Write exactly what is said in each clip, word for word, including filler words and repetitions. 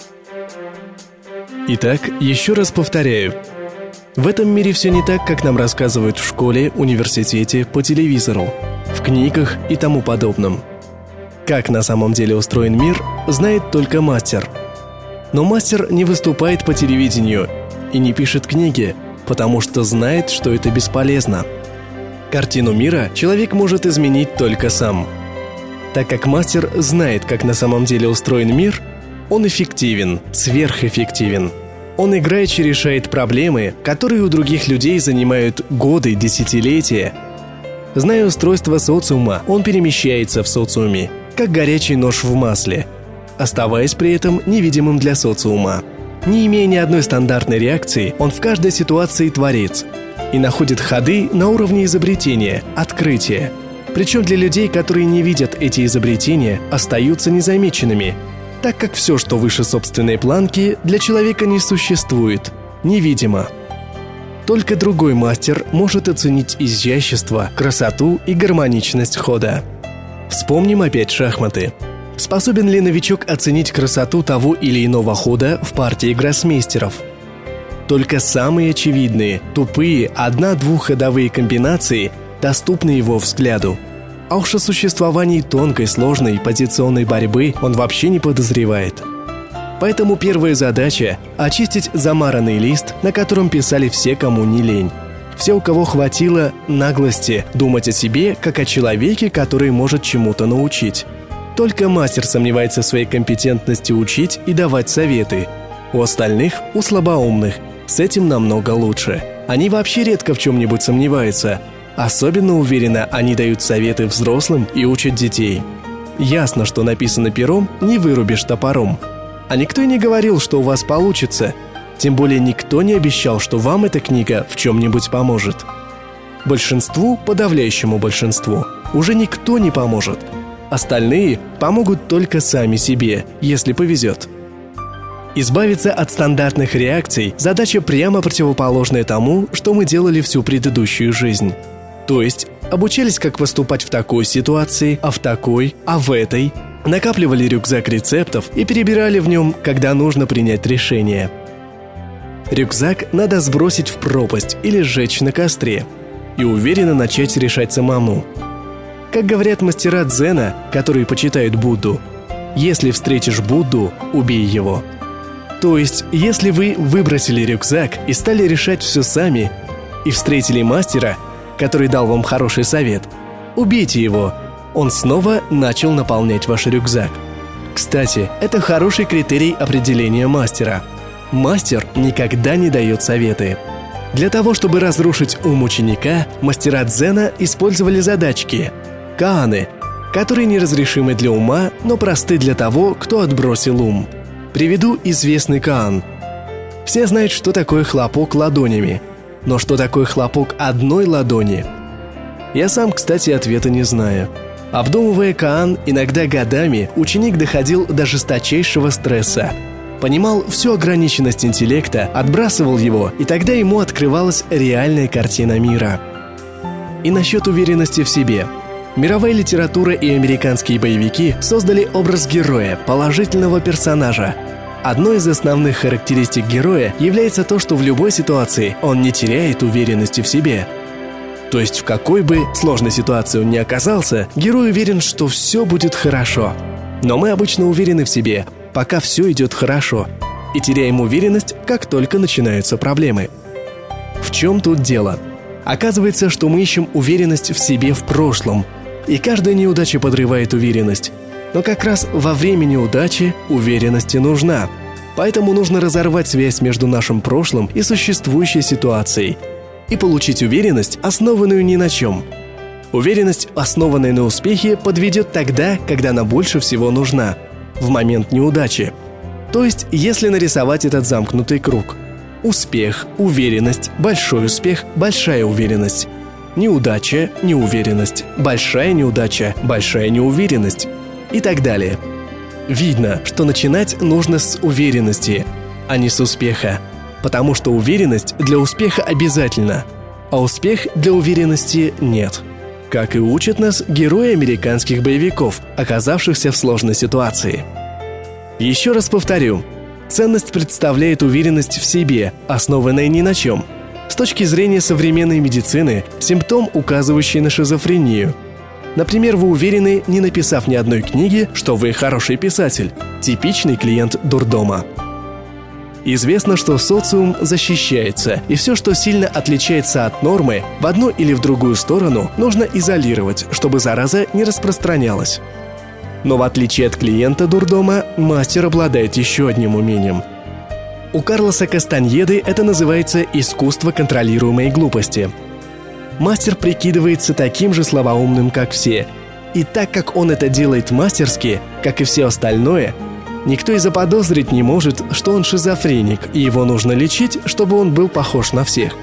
Итак, еще раз повторяю. В этом мире все не так, как нам рассказывают в школе, университете, по телевизору, в книгах и тому подобном. Как на самом деле устроен мир, знает только мастер. Но мастер не выступает по телевидению и не пишет книги, потому что знает, что это бесполезно. Картину мира человек может изменить только сам. Так как мастер знает, как на самом деле устроен мир, он эффективен, сверхэффективен. Он играючи решает проблемы, которые у других людей занимают годы, десятилетия. Зная устройство социума, он перемещается в социуме, как горячий нож в масле, оставаясь при этом невидимым для социума. Не имея ни одной стандартной реакции, он в каждой ситуации творец и находит ходы на уровне изобретения, открытия. Причем для людей, которые не видят эти изобретения, остаются незамеченными, так как все, что выше собственной планки, для человека не существует, невидимо. Только другой мастер может оценить изящество, красоту и гармоничность хода. Вспомним опять шахматы. Способен ли новичок оценить красоту того или иного хода в партии гроссмейстеров? Только самые очевидные, тупые, одна-двухходовые комбинации доступны его взгляду. А уж о существовании тонкой, сложной позиционной борьбы он вообще не подозревает. Поэтому первая задача – очистить замаранный лист, на котором писали все, кому не лень. Все, у кого хватило наглости думать о себе, как о человеке, который может чему-то научить. Только мастер сомневается в своей компетентности учить и давать советы. У остальных, у слабоумных, с этим намного лучше. Они вообще редко в чем-нибудь сомневаются. Особенно уверенно они дают советы взрослым и учат детей. Ясно, что написано пером, не вырубишь топором. А никто и не говорил, что у вас получится. Тем более никто не обещал, что вам эта книга в чем-нибудь поможет. Большинству, подавляющему большинству, уже никто не поможет. Остальные помогут только сами себе, если повезет. Избавиться от стандартных реакций – задача прямо противоположная тому, что мы делали всю предыдущую жизнь. То есть, обучались, как поступать в такой ситуации, а в такой, а в этой, накапливали рюкзак рецептов и перебирали в нем, когда нужно принять решение. Рюкзак надо сбросить в пропасть или сжечь на костре и уверенно начать решать самому. Как говорят мастера дзена, которые почитают Будду, если встретишь Будду, убей его. То есть, если вы выбросили рюкзак и стали решать все сами, и встретили мастера, который дал вам хороший совет, убейте его. Он снова начал наполнять ваш рюкзак. Кстати, это хороший критерий определения мастера. Мастер никогда не дает советы. Для того, чтобы разрушить ум ученика, мастера дзена использовали задачки – кааны, которые неразрешимы для ума, но просты для того, кто отбросил ум. Приведу известный каан. Все знают, что такое хлопок ладонями. Но что такое хлопок одной ладони? Я сам, кстати, ответа не знаю. Обдумывая каан, иногда годами ученик доходил до жесточайшего стресса. Понимал всю ограниченность интеллекта, отбрасывал его, и тогда ему открывалась реальная картина мира. И насчет уверенности в себе. Мировая литература и американские боевики создали образ героя, положительного персонажа. Одной из основных характеристик героя является то, что в любой ситуации он не теряет уверенности в себе. То есть в какой бы сложной ситуации он ни оказался, герой уверен, что все будет хорошо. Но мы обычно уверены в себе, пока все идет хорошо, и теряем уверенность, как только начинаются проблемы. В чем тут дело? Оказывается, что мы ищем уверенность в себе в прошлом, и каждая неудача подрывает уверенность. Но как раз во время неудачи уверенности нужна. Поэтому нужно разорвать связь между нашим прошлым и существующей ситуацией и получить уверенность, основанную ни на чем. Уверенность, основанная на успехе, подведет тогда, когда она больше всего нужна – в момент неудачи. То есть, если нарисовать этот замкнутый круг. Успех, уверенность, большой успех, большая уверенность. Неудача, неуверенность, большая неудача, большая неуверенность. И так далее. Видно, что начинать нужно с уверенности, а не с успеха. Потому что уверенность для успеха обязательна, а успех для уверенности нет. Как и учат нас герои американских боевиков, оказавшихся в сложной ситуации. Еще раз повторю. Ценность представляет уверенность в себе, основанная ни на чем. С точки зрения современной медицины, симптом, указывающий на шизофрению. Например, вы уверены, не написав ни одной книги, что вы хороший писатель, типичный клиент дурдома. Известно, что социум защищается, и все, что сильно отличается от нормы, в одну или в другую сторону нужно изолировать, чтобы зараза не распространялась. Но в отличие от клиента дурдома, мастер обладает еще одним умением. У Карлоса Кастаньеды это называется искусство контролируемой глупости. Мастер прикидывается таким же слабоумным, как все. И так как он это делает мастерски, как и все остальное, никто и заподозрить не может, что он шизофреник, и его нужно лечить, чтобы он был похож на всех.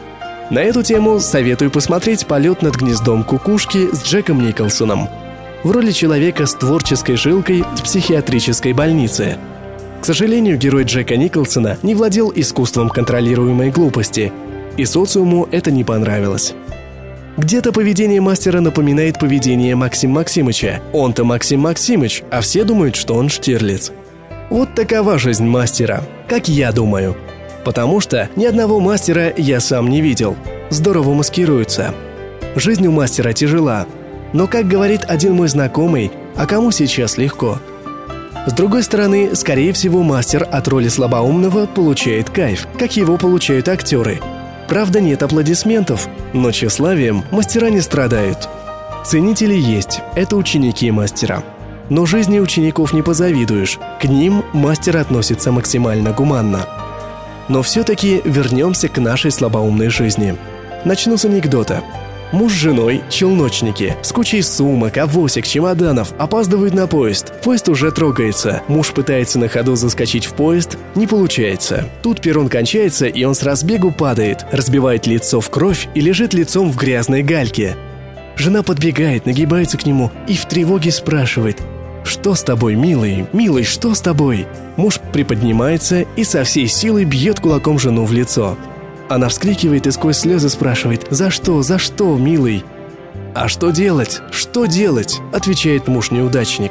На эту тему советую посмотреть «Полет над гнездом кукушки» с Джеком Николсоном в роли человека с творческой жилкой в психиатрической больнице. К сожалению, герой Джека Николсона не владел искусством контролируемой глупости, и социуму это не понравилось. Где-то поведение мастера напоминает поведение Максима Максимыча. Он-то Максим Максимыч, а все думают, что он Штирлиц. Вот такова жизнь мастера, как я думаю. Потому что ни одного мастера я сам не видел. Здорово маскируются. Жизнь у мастера тяжела. Но, как говорит один мой знакомый, а кому сейчас легко? С другой стороны, скорее всего, мастер от роли слабоумного получает кайф, как его получают актеры. Правда, нет аплодисментов, но тщеславием мастера не страдают. Ценители есть, это ученики мастера. Но жизни учеников не позавидуешь, к ним мастер относится максимально гуманно. Но все-таки вернемся к нашей слабоумной жизни. Начну с анекдота. Муж с женой, челночники, с кучей сумок, авосик, чемоданов, опаздывают на поезд. Поезд уже трогается. Муж пытается на ходу заскочить в поезд. Не получается. Тут перрон кончается, и он с разбегу падает, разбивает лицо в кровь и лежит лицом в грязной гальке. Жена подбегает, нагибается к нему и в тревоге спрашивает: «Что с тобой, милый? Милый, что с тобой?» Муж приподнимается и со всей силы бьет кулаком жену в лицо. Она вскрикивает и сквозь слезы спрашивает: «За что? За что, милый?» «А что делать? Что делать?» – отвечает муж-неудачник.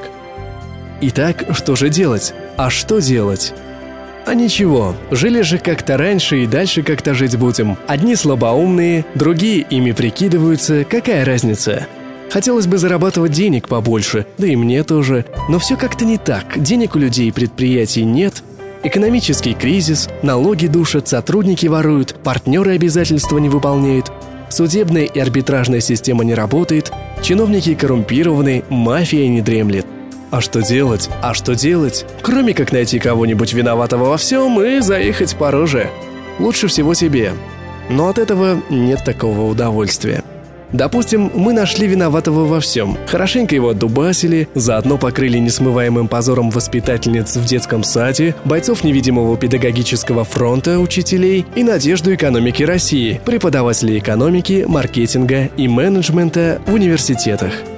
Итак, что же делать? А что делать? А ничего, жили же как-то раньше и дальше как-то жить будем. Одни слабоумные, другие ими прикидываются, какая разница? Хотелось бы зарабатывать денег побольше, да и мне тоже. Но все как-то не так, денег у людей и предприятий нет. Экономический кризис, налоги душат, сотрудники воруют, партнеры обязательства не выполняют, судебная и арбитражная система не работает, чиновники коррумпированы, мафия не дремлет. А что делать? А что делать? Кроме как найти кого-нибудь виноватого во всем и заехать по роже. Лучше всего себе. Но от этого нет такого удовольствия. Допустим, мы нашли виноватого во всем. Хорошенько его отдубасили, заодно покрыли несмываемым позором воспитательниц в детском саде, бойцов невидимого педагогического фронта, учителей и надежду экономики России, преподавателей экономики, маркетинга и менеджмента в университетах.